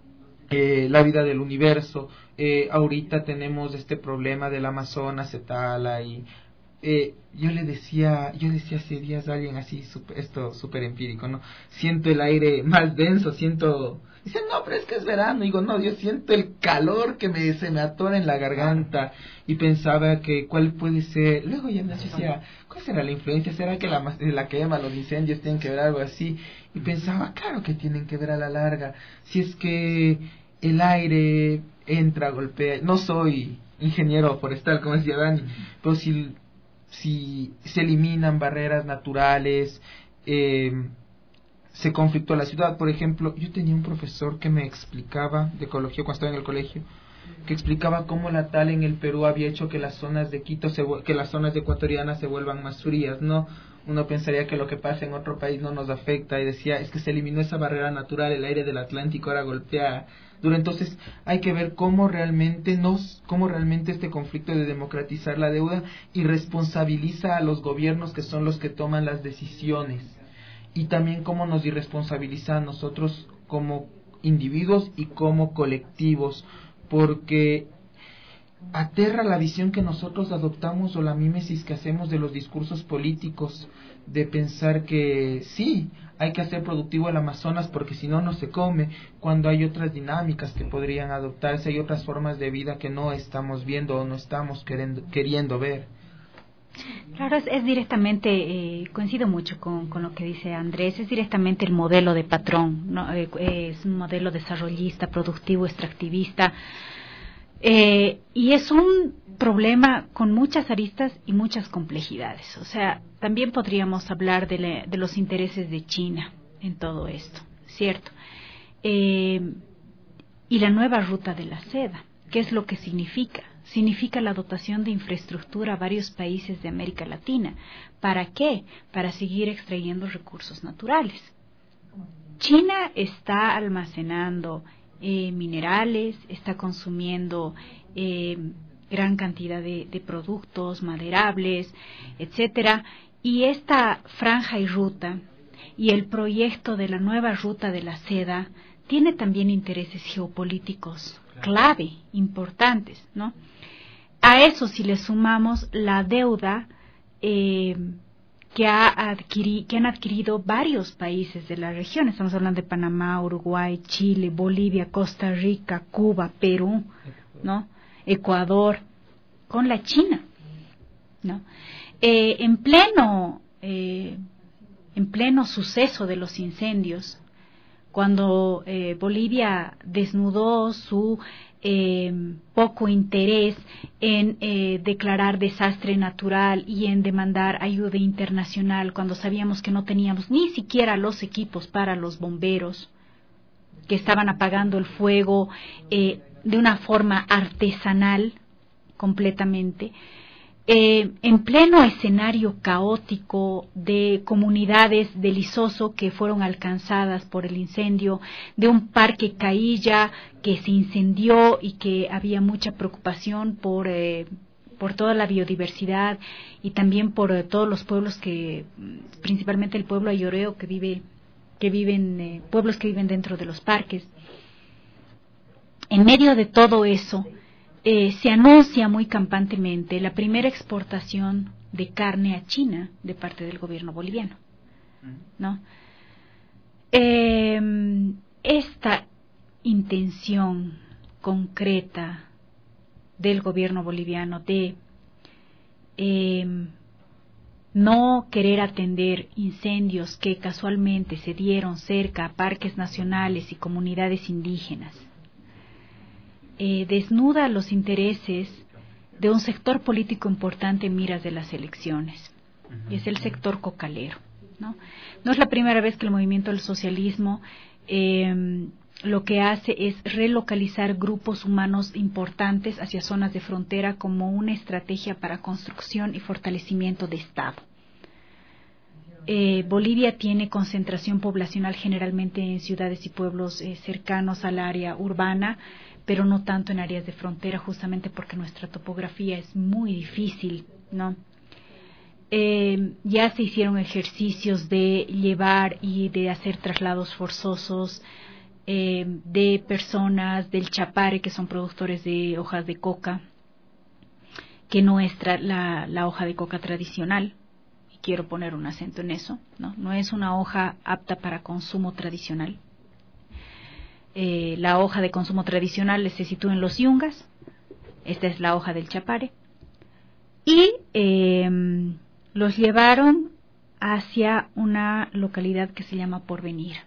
Eh, la vida del universo. Eh, ahorita tenemos este problema del Amazonas, se tala y eh, yo le decía, yo decía hace días a alguien así, super, esto súper empírico, ¿no? Siento el aire más denso, siento, dice, no, pero es que es verano, digo, no, yo siento el calor que me, se me atora en la garganta, y pensaba que cuál puede ser, luego ya me decía, ¿cuál será la influencia? ¿Será que la, la quema, los incendios tienen que ver algo así? Y pensaba, claro que tienen que ver a la larga, si es que el aire entra, golpea, no soy ingeniero forestal como decía Dani, pero si, si se eliminan barreras naturales, eh, se conflictúa la ciudad. Por ejemplo, yo tenía un profesor que me explicaba de ecología cuando estaba en el colegio, que explicaba cómo la tala en el Perú había hecho que las zonas de Quito, se, que las zonas ecuatorianas se vuelvan más frías, ¿no? Uno pensaría que lo que pasa en otro país no nos afecta, y decía, es que se eliminó esa barrera natural, el aire del Atlántico ahora golpea duro. Entonces hay que ver cómo realmente nos, cómo realmente este conflicto de democratizar la deuda y responsabiliza a los gobiernos, que son los que toman las decisiones. y también cómo nos irresponsabiliza a nosotros como individuos y como colectivos, porque aterra la visión que nosotros adoptamos o la mímesis que hacemos de los discursos políticos, de pensar que sí, hay que hacer productivo el Amazonas porque si no, no se come, cuando hay otras dinámicas que podrían adoptarse, hay otras formas de vida que no estamos viendo o no estamos queriendo, queriendo ver. Claro, es, es directamente, eh, coincido mucho con, con lo que dice Andrés, es directamente el modelo de patrón, ¿no? Eh, es un modelo desarrollista, productivo, extractivista, eh, y es un problema con muchas aristas y muchas complejidades. O sea, también podríamos hablar de, le, de los intereses de China en todo esto, ¿cierto? Eh, y la nueva ruta de la seda, ¿qué es lo que significa? Significa la dotación de infraestructura a varios países de América Latina. ¿Para qué? Para seguir extrayendo recursos naturales. China está almacenando eh, minerales, está consumiendo eh, gran cantidad de, de productos maderables, etcétera, y esta franja y ruta y el proyecto de la nueva ruta de la seda tiene también intereses geopolíticos clave, importantes, ¿no? A eso si le sumamos la deuda eh, que, ha adquiri, que han adquirido varios países de la región, estamos hablando de Panamá, Uruguay, Chile, Bolivia, Costa Rica, Cuba, Perú, ¿no? Ecuador, con la China, ¿no? Eh, en pleno eh, en pleno suceso de los incendios, cuando eh, Bolivia desnudó su eh, poco interés en eh, declarar desastre natural y en demandar ayuda internacional, cuando sabíamos que no teníamos ni siquiera los equipos para los bomberos, que estaban apagando el fuego eh, de una forma artesanal completamente, Eh, en pleno escenario caótico de comunidades del Isoso que fueron alcanzadas por el incendio, de un parque Cailla que se incendió y que había mucha preocupación por, eh, por toda la biodiversidad y también por eh, todos los pueblos que, principalmente el pueblo ayoreo que vive, que viven, eh, pueblos que viven dentro de los parques. En medio de todo eso, Eh, se anuncia muy campantemente la primera exportación de carne a China de parte del gobierno boliviano, ¿no? Eh, esta intención concreta del gobierno boliviano de eh, no querer atender incendios que casualmente se dieron cerca a parques nacionales y comunidades indígenas, Eh, desnuda los intereses de un sector político importante en miras de las elecciones. Uh-huh. Es el sector cocalero, ¿no? No es la primera vez que el movimiento del socialismo eh, lo que hace es relocalizar grupos humanos importantes hacia zonas de frontera como una estrategia para construcción y fortalecimiento de Estado. Eh, Bolivia tiene concentración poblacional generalmente en ciudades y pueblos eh, cercanos al área urbana, pero no tanto en áreas de frontera, justamente porque nuestra topografía es muy difícil, ¿no? Eh, ya se hicieron ejercicios de llevar y de hacer traslados forzosos eh, de personas del Chapare, que son productores de hojas de coca, que no es tra- la, la hoja de coca tradicional, y quiero poner un acento en eso, ¿no? No es una hoja apta para consumo tradicional. Eh, la hoja de consumo tradicional se sitúa en los yungas, esta es la hoja del Chapare, y eh, los llevaron hacia una localidad que se llama Porvenir.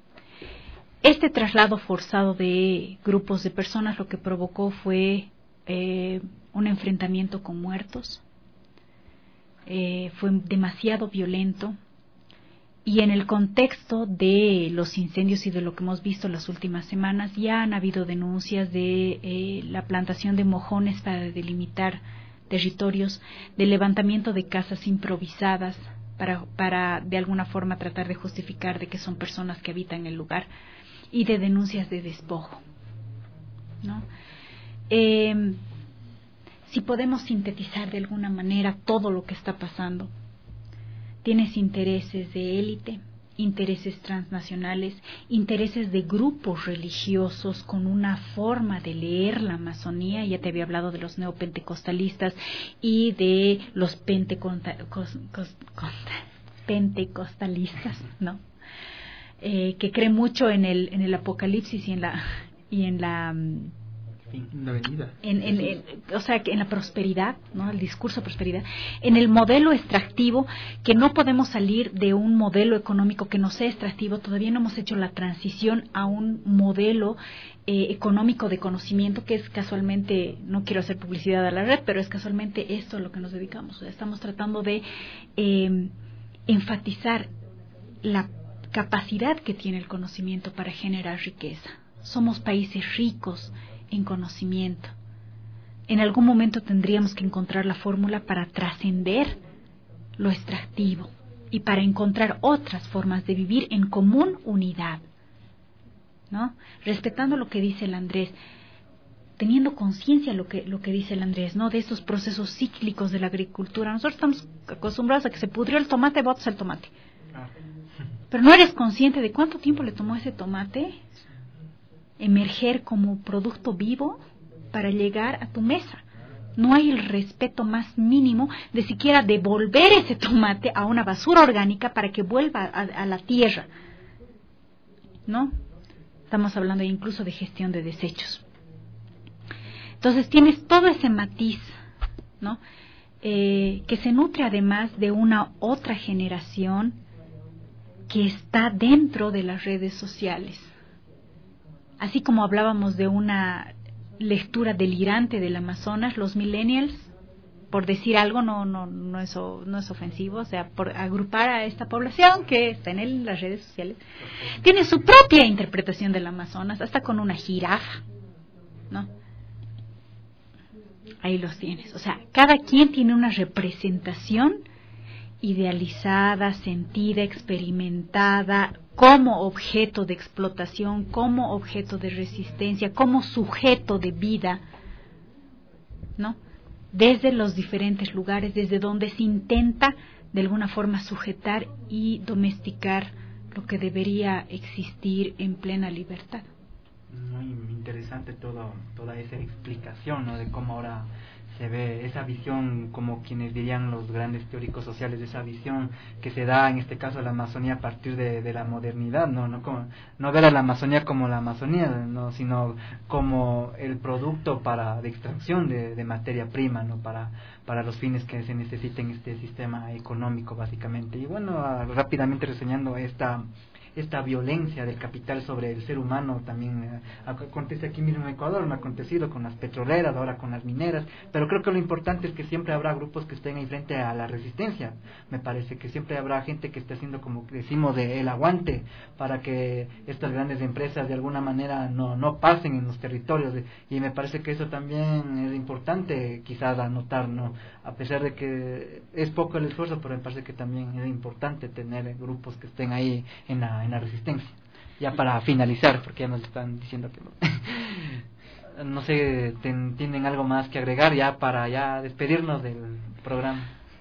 Este traslado forzado de grupos de personas lo que provocó fue eh, un enfrentamiento con muertos, eh, fue demasiado violento. Y en el contexto de los incendios y de lo que hemos visto las últimas semanas, ya han habido denuncias de eh, la plantación de mojones para delimitar territorios, de levantamiento de casas improvisadas para, para de alguna forma tratar de justificar de que son personas que habitan el lugar, y de denuncias de despojo, ¿no? Eh, si podemos sintetizar de alguna manera todo lo que está pasando, tienes intereses de élite, intereses transnacionales, intereses de grupos religiosos con una forma de leer la Amazonía. Ya te había hablado de los neopentecostalistas y de los penteconta, cos, cos, conta, pentecostalistas, ¿no? Eh, que creen mucho en el en el Apocalipsis y en la y en la la venida. En, en, en, o sea, en la prosperidad, ¿no? El discurso de prosperidad, en el modelo extractivo, que no podemos salir de un modelo económico que no sea extractivo. Todavía no hemos hecho la transición a un modelo eh, económico de conocimiento, que es casualmente, no quiero hacer publicidad a la red, pero es casualmente esto a lo que nos dedicamos. O sea, estamos tratando de eh, enfatizar la capacidad que tiene el conocimiento para generar riqueza. Somos países ricos en conocimiento. En algún momento tendríamos que encontrar la fórmula para trascender lo extractivo y para encontrar otras formas de vivir en común unidad, ¿no? Respetando lo que dice el Andrés, teniendo conciencia lo que lo que dice el Andrés, ¿no? De esos procesos cíclicos de la agricultura. Nosotros estamos acostumbrados a que se pudrió el tomate, botas el tomate. Pero no eres consciente de cuánto tiempo le tomó ese tomate emerger como producto vivo para llegar a tu mesa. No hay el respeto más mínimo de siquiera devolver ese tomate a una basura orgánica para que vuelva a, a la tierra, ¿no? Estamos hablando incluso de gestión de desechos. Entonces tienes todo ese matiz, ¿no? Eh, que se nutre además de una otra generación que está dentro de las redes sociales. Así como hablábamos de una lectura delirante del Amazonas, los millennials, por decir algo, no no no es no es ofensivo, o sea, por agrupar a esta población que está en el, las redes sociales, tiene su propia interpretación del Amazonas, hasta con una jirafa, ¿no? Ahí los tienes. O sea, cada quien tiene una representación idealizada, sentida, experimentada, como objeto de explotación, como objeto de resistencia, como sujeto de vida, ¿no? Desde los diferentes lugares, desde donde se intenta de alguna forma sujetar y domesticar lo que debería existir en plena libertad. Muy interesante todo, toda esa explicación, ¿no? De cómo ahora se ve esa visión, como quienes dirían los grandes teóricos sociales, de esa visión que se da en este caso a la Amazonía a partir de, de la modernidad, no no como, no ver a la Amazonía como la Amazonía, no sino como el producto para de extracción de, de materia prima, no para para los fines que se necesiten este sistema económico básicamente. Y bueno, rápidamente reseñando esta esta violencia del capital sobre el ser humano, también eh, acontece aquí mismo en Ecuador, no ha acontecido con las petroleras, ahora con las mineras, pero creo que lo importante es que siempre habrá grupos que estén ahí frente a la resistencia. Me parece que siempre habrá gente que esté haciendo, como decimos, de el aguante para que estas grandes empresas de alguna manera no no pasen en los territorios, de, y me parece que eso también es importante quizás anotar, ¿no? A pesar de que es poco el esfuerzo, pero me parece que también es importante tener grupos que estén ahí en la en la resistencia. Ya para finalizar, porque ya nos están diciendo que no, no sé, ten, tienen algo más que agregar ya para ya despedirnos del programa.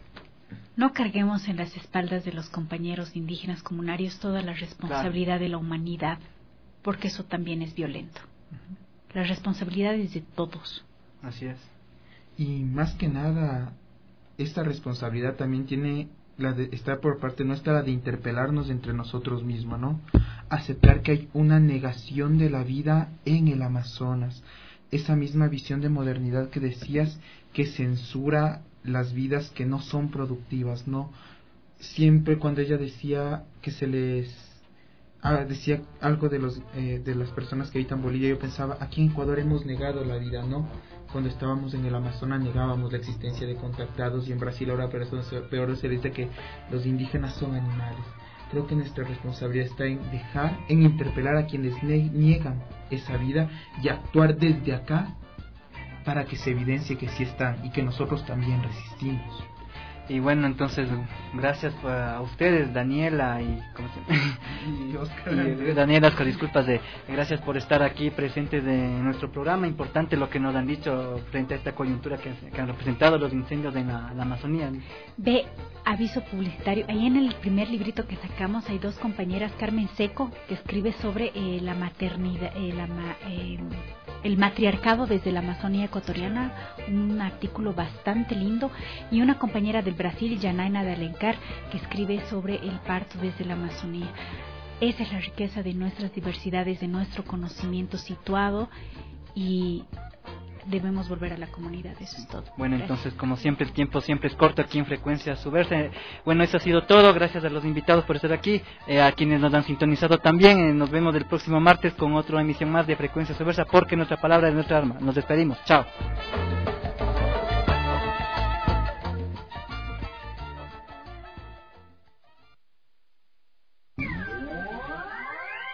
No carguemos en las espaldas de los compañeros indígenas comunarios toda la responsabilidad, claro, de la humanidad, porque eso también es violento. Uh-huh. La responsabilidad es de todos. Así es. Y más que nada, esta responsabilidad también tiene la de, está por parte nuestra, la de interpelarnos entre nosotros mismos, ¿no? Aceptar que hay una negación de la vida en el Amazonas, esa misma visión de modernidad que decías, que censura las vidas que no son productivas, ¿no? Siempre cuando ella decía que se les ah, decía algo de los eh, de las personas que habitan Bolivia, yo pensaba, aquí en Ecuador hemos negado la vida, ¿no? Cuando estábamos en el Amazonas negábamos la existencia de contactados, y en Brasil ahora peor se dice que los indígenas son animales. Creo que nuestra responsabilidad está en dejar, en interpelar a quienes ne- niegan esa vida y actuar desde acá para que se evidencie que sí están y que nosotros también resistimos. Y bueno, entonces, gracias a ustedes, Daniela y, ¿cómo se llama? Y Oscar. Y Daniela, Oscar, disculpas, de, gracias por estar aquí presentes en nuestro programa. Importante lo que nos han dicho frente a esta coyuntura que, que han representado los incendios en la, la Amazonía. Ve, aviso publicitario, ahí en el primer librito que sacamos hay dos compañeras, Carmen Seco, que escribe sobre eh, la maternidad, eh, la ma, eh, el matriarcado desde la Amazonía ecuatoriana, un artículo bastante lindo, y una compañera del Brasil, Janaina de Alencar, que escribe sobre el parto desde la Amazonía. Esa es la riqueza de nuestras diversidades, de nuestro conocimiento situado, y debemos volver a la comunidad, eso es todo. Bueno, Gracias. entonces, como siempre, el tiempo siempre es corto aquí en Frecuencia Subversa. Bueno, eso ha sido todo. Gracias a los invitados por estar aquí, eh, a quienes nos han sintonizado también. Eh, nos vemos el próximo martes con otra emisión más de Frecuencia Subversa, porque nuestra palabra es nuestra arma. Nos despedimos. Chao.